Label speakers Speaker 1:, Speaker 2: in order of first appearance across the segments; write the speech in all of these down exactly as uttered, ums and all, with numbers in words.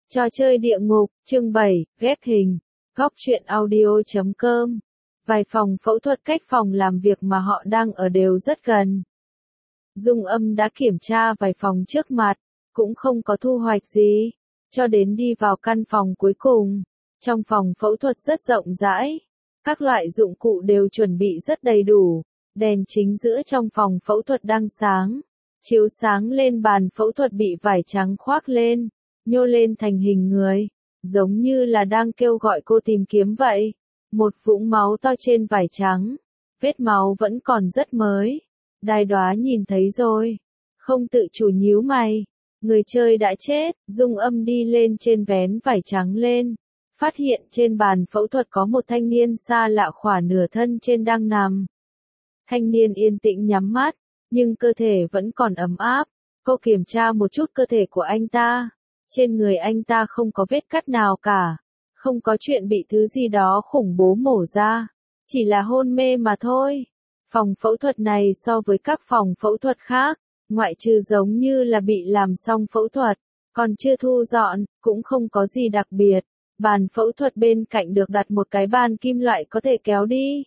Speaker 1: Trò chơi địa ngục, chương bảy, ghép hình. Góc truyện audio chấm com. Vài phòng phẫu thuật cách phòng làm việc mà họ đang ở đều rất gần. Dung Âm đã kiểm tra vài phòng trước mặt, cũng không có thu hoạch gì, cho đến đi vào căn phòng cuối cùng. Trong phòng phẫu thuật rất rộng rãi, các loại dụng cụ đều chuẩn bị rất đầy đủ, đèn chính giữa trong phòng phẫu thuật đang sáng, chiếu sáng lên bàn phẫu thuật bị vải trắng khoác lên, nhô lên thành hình người, giống như là đang kêu gọi cô tìm kiếm vậy. Một vũng máu to trên vải trắng, vết máu vẫn còn rất mới. Đài Đoá nhìn thấy rồi, không tự chủ nhíu mày. Người chơi đã chết. Dung Âm đi lên trên vén vải trắng lên, phát hiện trên bàn phẫu thuật có một thanh niên xa lạ khỏa nửa thân trên đang nằm. Thanh niên yên tĩnh nhắm mắt, nhưng cơ thể vẫn còn ấm áp. Cô kiểm tra một chút cơ thể của anh ta. Trên người anh ta không có vết cắt nào cả, không có chuyện bị thứ gì đó khủng bố mổ ra, chỉ là hôn mê mà thôi. Phòng phẫu thuật này so với các phòng phẫu thuật khác, ngoại trừ giống như là bị làm xong phẫu thuật, còn chưa thu dọn, cũng không có gì đặc biệt. Bàn phẫu thuật bên cạnh được đặt một cái bàn kim loại có thể kéo đi.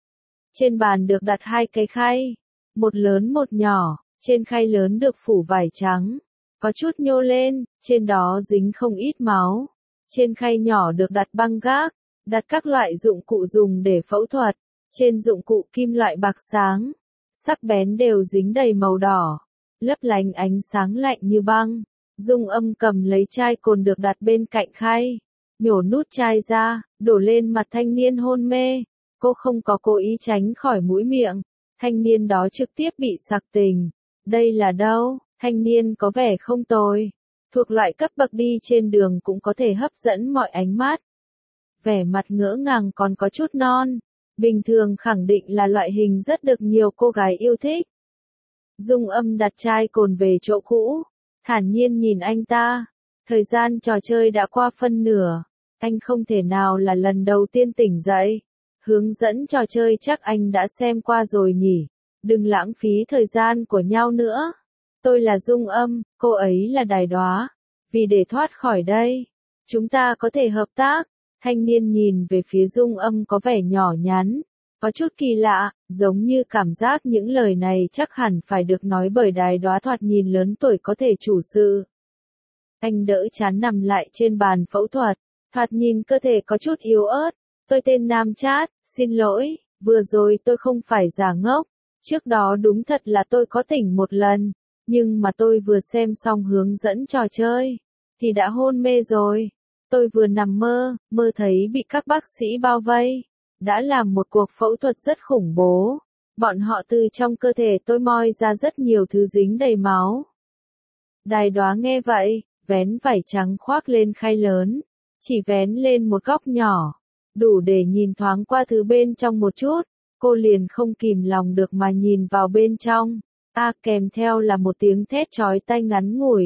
Speaker 1: Trên bàn được đặt hai cái khay, một lớn một nhỏ, trên khay lớn được phủ vải trắng, có chút nhô lên, trên đó dính không ít máu. Trên khay nhỏ được đặt băng gác, đặt các loại dụng cụ dùng để phẫu thuật. Trên dụng cụ kim loại bạc sáng, sắc bén đều dính đầy màu đỏ, lấp lánh ánh sáng lạnh như băng. Dung Âm cầm lấy chai cồn được đặt bên cạnh khay, nhổ nút chai ra, đổ lên mặt thanh niên hôn mê. Cô không có cố ý tránh khỏi mũi miệng, thanh niên đó trực tiếp bị sặc tình. Đây là đâu? Thanh niên có vẻ không tồi, thuộc loại cấp bậc đi trên đường cũng có thể hấp dẫn mọi ánh mắt. Vẻ mặt ngỡ ngàng còn có chút non, bình thường khẳng định là loại hình rất được nhiều cô gái yêu thích. Dung Âm đặt chai cồn về chỗ cũ, thản nhiên nhìn anh ta. Thời gian trò chơi đã qua phân nửa, anh không thể nào là lần đầu tiên tỉnh dậy. Hướng dẫn trò chơi chắc anh đã xem qua rồi nhỉ, đừng lãng phí thời gian của nhau nữa. Tôi là Dung Âm, cô ấy là Đài Đoá. Vì để thoát khỏi đây, chúng ta có thể hợp tác. Thanh niên nhìn về phía Dung Âm có vẻ nhỏ nhắn, có chút kỳ lạ, giống như cảm giác những lời này chắc hẳn phải được nói bởi Đài Đoá thoạt nhìn lớn tuổi có thể chủ sự. Anh đỡ chán nằm lại trên bàn phẫu thuật, thoạt nhìn cơ thể có chút yếu ớt. Tôi tên Nam Chát, xin lỗi, vừa rồi tôi không phải giả ngốc. Trước đó đúng thật là tôi có tỉnh một lần. Nhưng mà tôi vừa xem xong hướng dẫn trò chơi, thì đã hôn mê rồi. Tôi vừa nằm mơ, mơ thấy bị các bác sĩ bao vây, đã làm một cuộc phẫu thuật rất khủng bố. Bọn họ từ trong cơ thể tôi moi ra rất nhiều thứ dính đầy máu. Đài Đoá nghe vậy, vén vải trắng khoác lên khay lớn, chỉ vén lên một góc nhỏ, đủ để nhìn thoáng qua thứ bên trong một chút. Cô liền không kìm lòng được mà nhìn vào bên trong. A kèm theo là một tiếng thét chói tai ngắn ngủi.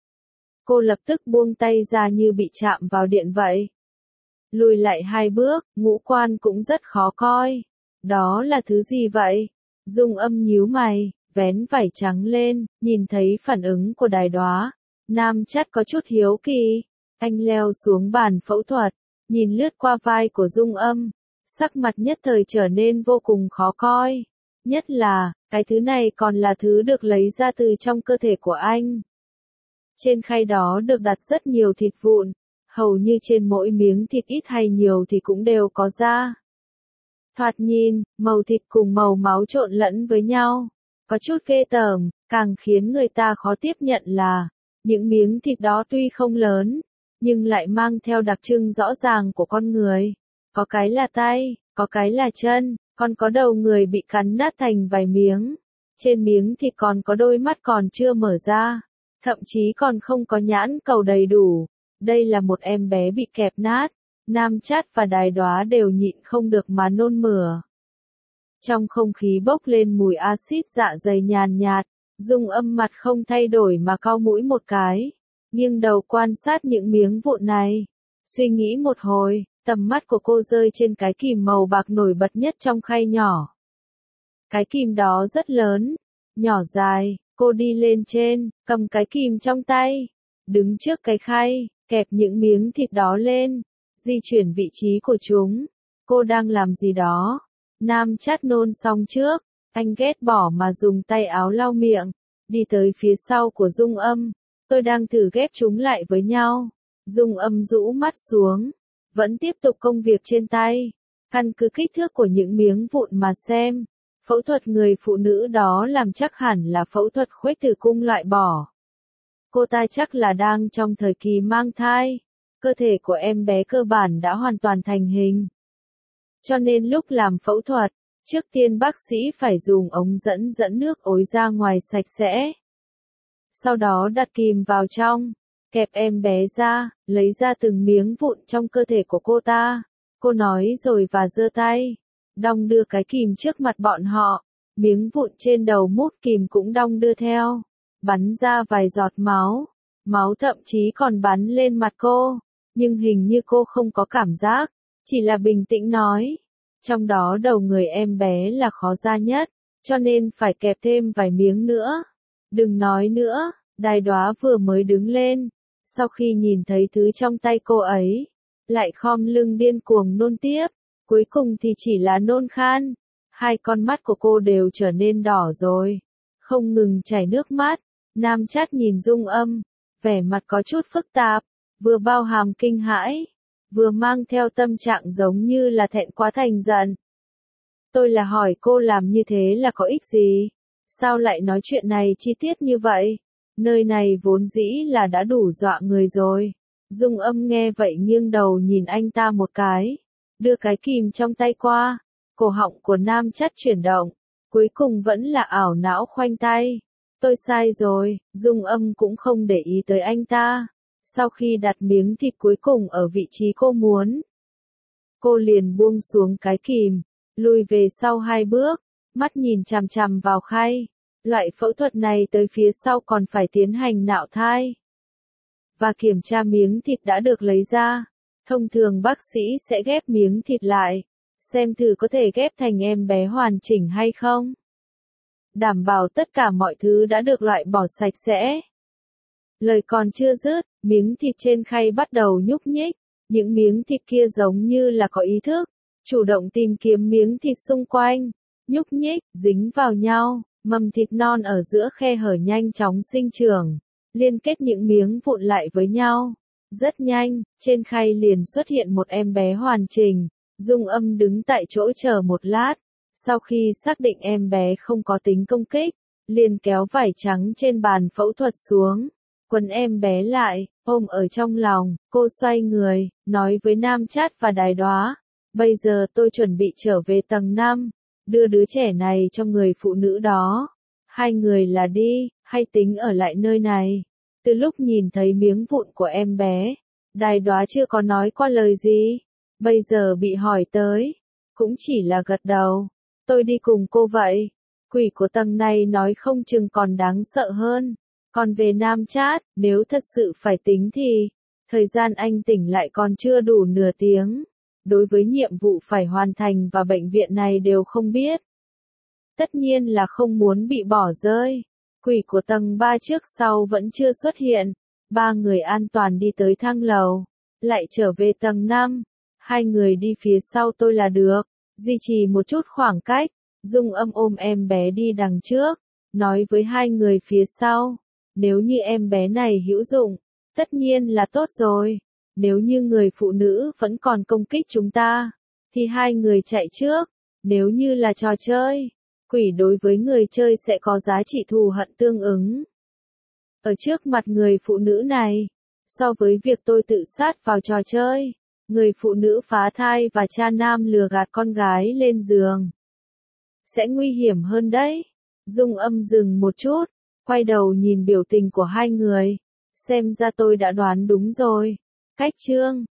Speaker 1: Cô lập tức buông tay ra như bị chạm vào điện vậy. Lùi lại hai bước, ngũ quan cũng rất khó coi. Đó là thứ gì vậy? Dung Âm nhíu mày, vén vải trắng lên, nhìn thấy phản ứng của Đài Đoá. Nam Chát có chút hiếu kỳ. Anh leo xuống bàn phẫu thuật, nhìn lướt qua vai của Dung Âm. Sắc mặt nhất thời trở nên vô cùng khó coi. Nhất là, cái thứ này còn là thứ được lấy ra từ trong cơ thể của anh. Trên khay đó được đặt rất nhiều thịt vụn, hầu như trên mỗi miếng thịt ít hay nhiều thì cũng đều có da. Thoạt nhìn, màu thịt cùng màu máu trộn lẫn với nhau, có chút ghê tởm. Càng khiến người ta khó tiếp nhận là, những miếng thịt đó tuy không lớn, nhưng lại mang theo đặc trưng rõ ràng của con người. Có cái là tay, có cái là chân, còn có đầu người bị cắn nát thành vài miếng. Trên miếng thịt còn có đôi mắt còn chưa mở ra, thậm chí còn không có nhãn cầu đầy đủ. Đây là một em bé bị kẹp nát. Nam Chát và Đài Đoá đều nhịn không được mà nôn mửa. Trong không khí bốc lên mùi axit dạ dày nhàn nhạt. Dung Âm mặt không thay đổi mà cau mũi một cái, nghiêng đầu quan sát những miếng vụn này. Suy nghĩ một hồi, tầm mắt của cô rơi trên cái kìm màu bạc nổi bật nhất trong khay nhỏ. Cái kìm đó rất lớn, nhỏ dài. Cô đi lên trên, cầm cái kìm trong tay, đứng trước cái khay, kẹp những miếng thịt đó lên, di chuyển vị trí của chúng. Cô đang làm gì đó? Nam Chát nôn xong trước, anh ghét bỏ mà dùng tay áo lau miệng, đi tới phía sau của Dung Âm. Tôi đang thử ghép chúng lại với nhau. Dung Âm rũ mắt xuống, vẫn tiếp tục công việc trên tay. Căn cứ kích thước của những miếng vụn mà xem, phẫu thuật người phụ nữ đó làm chắc hẳn là phẫu thuật khuếch tử cung loại bỏ. Cô ta chắc là đang trong thời kỳ mang thai. Cơ thể của em bé cơ bản đã hoàn toàn thành hình. Cho nên lúc làm phẫu thuật, trước tiên bác sĩ phải dùng ống dẫn dẫn nước ối ra ngoài sạch sẽ. Sau đó đặt kìm vào trong, kẹp em bé ra, lấy ra từng miếng vụn trong cơ thể của cô ta. Cô nói rồi và giơ tay, đong đưa cái kìm trước mặt bọn họ. Miếng vụn trên đầu mút kìm cũng đong đưa theo, bắn ra vài giọt máu. Máu thậm chí còn bắn lên mặt cô, nhưng hình như cô không có cảm giác, chỉ là bình tĩnh nói. Trong đó đầu người em bé là khó ra nhất, cho nên phải kẹp thêm vài miếng nữa. Đừng nói nữa, Đài Đóa vừa mới đứng lên, sau khi nhìn thấy thứ trong tay cô ấy, lại khom lưng điên cuồng nôn tiếp, cuối cùng thì chỉ là nôn khan. Hai con mắt của cô đều trở nên đỏ rồi, không ngừng chảy nước mắt. Nam Chát nhìn Dung Âm, vẻ mặt có chút phức tạp, vừa bao hàm kinh hãi, vừa mang theo tâm trạng giống như là thẹn quá thành giận. Tôi là hỏi cô làm như thế là có ích gì? Sao lại nói chuyện này chi tiết như vậy? Nơi này vốn dĩ là đã đủ dọa người rồi. Dung Âm nghe vậy nghiêng đầu nhìn anh ta một cái, đưa cái kìm trong tay qua. Cổ họng của Nam Chát chuyển động, cuối cùng vẫn là ảo não khoanh tay. Tôi sai rồi. Dung Âm cũng không để ý tới anh ta. Sau khi đặt miếng thịt cuối cùng ở vị trí cô muốn, cô liền buông xuống cái kìm, lùi về sau hai bước, mắt nhìn chằm chằm vào khay. Loại phẫu thuật này tới phía sau còn phải tiến hành nạo thai và kiểm tra miếng thịt đã được lấy ra. Thông thường bác sĩ sẽ ghép miếng thịt lại, xem thử có thể ghép thành em bé hoàn chỉnh hay không. Đảm bảo tất cả mọi thứ đã được loại bỏ sạch sẽ. Lời còn chưa dứt, miếng thịt trên khay bắt đầu nhúc nhích. Những miếng thịt kia giống như là có ý thức, chủ động tìm kiếm miếng thịt xung quanh, nhúc nhích, dính vào nhau. Mầm thịt non ở giữa khe hở nhanh chóng sinh trưởng, liên kết những miếng vụn lại với nhau. Rất nhanh, trên khay liền xuất hiện một em bé hoàn chỉnh. Dung Âm đứng tại chỗ chờ một lát, sau khi xác định em bé không có tính công kích, liền kéo vải trắng trên bàn phẫu thuật xuống, quấn em bé lại, ôm ở trong lòng. Cô xoay người, nói với Nam Chát và Đài Đóa, bây giờ tôi chuẩn bị trở về tầng năm, đưa đứa trẻ này cho người phụ nữ đó. Hai người là đi, hay tính ở lại nơi này? Từ lúc nhìn thấy miếng vụn của em bé, Đài Đóa chưa có nói qua lời gì, bây giờ bị hỏi tới, cũng chỉ là gật đầu. Tôi đi cùng cô vậy. Quỷ của tầng này nói không chừng còn đáng sợ hơn. Còn về Nam Chát, nếu thật sự phải tính thì, thời gian anh tỉnh lại còn chưa đủ nửa tiếng. Đối với nhiệm vụ phải hoàn thành và bệnh viện này đều không biết. Tất nhiên là không muốn bị bỏ rơi. Quỷ của tầng ba trước sau vẫn chưa xuất hiện. Ba người an toàn đi tới thang lầu, lại trở về tầng năm. Hai người đi phía sau tôi là được, duy trì một chút khoảng cách. Dung Âm ôm em bé đi đằng trước, nói với hai người phía sau, nếu như em bé này hữu dụng, tất nhiên là tốt rồi. Nếu như người phụ nữ vẫn còn công kích chúng ta, thì hai người chạy trước. Nếu như là trò chơi, quỷ đối với người chơi sẽ có giá trị thù hận tương ứng. Ở trước mặt người phụ nữ này, so với việc tôi tự sát vào trò chơi, người phụ nữ phá thai và cha nam lừa gạt con gái lên giường, sẽ nguy hiểm hơn đấy. Dung Âm dừng một chút, quay đầu nhìn biểu tình của hai người. Xem ra tôi đã đoán đúng rồi. Cách chương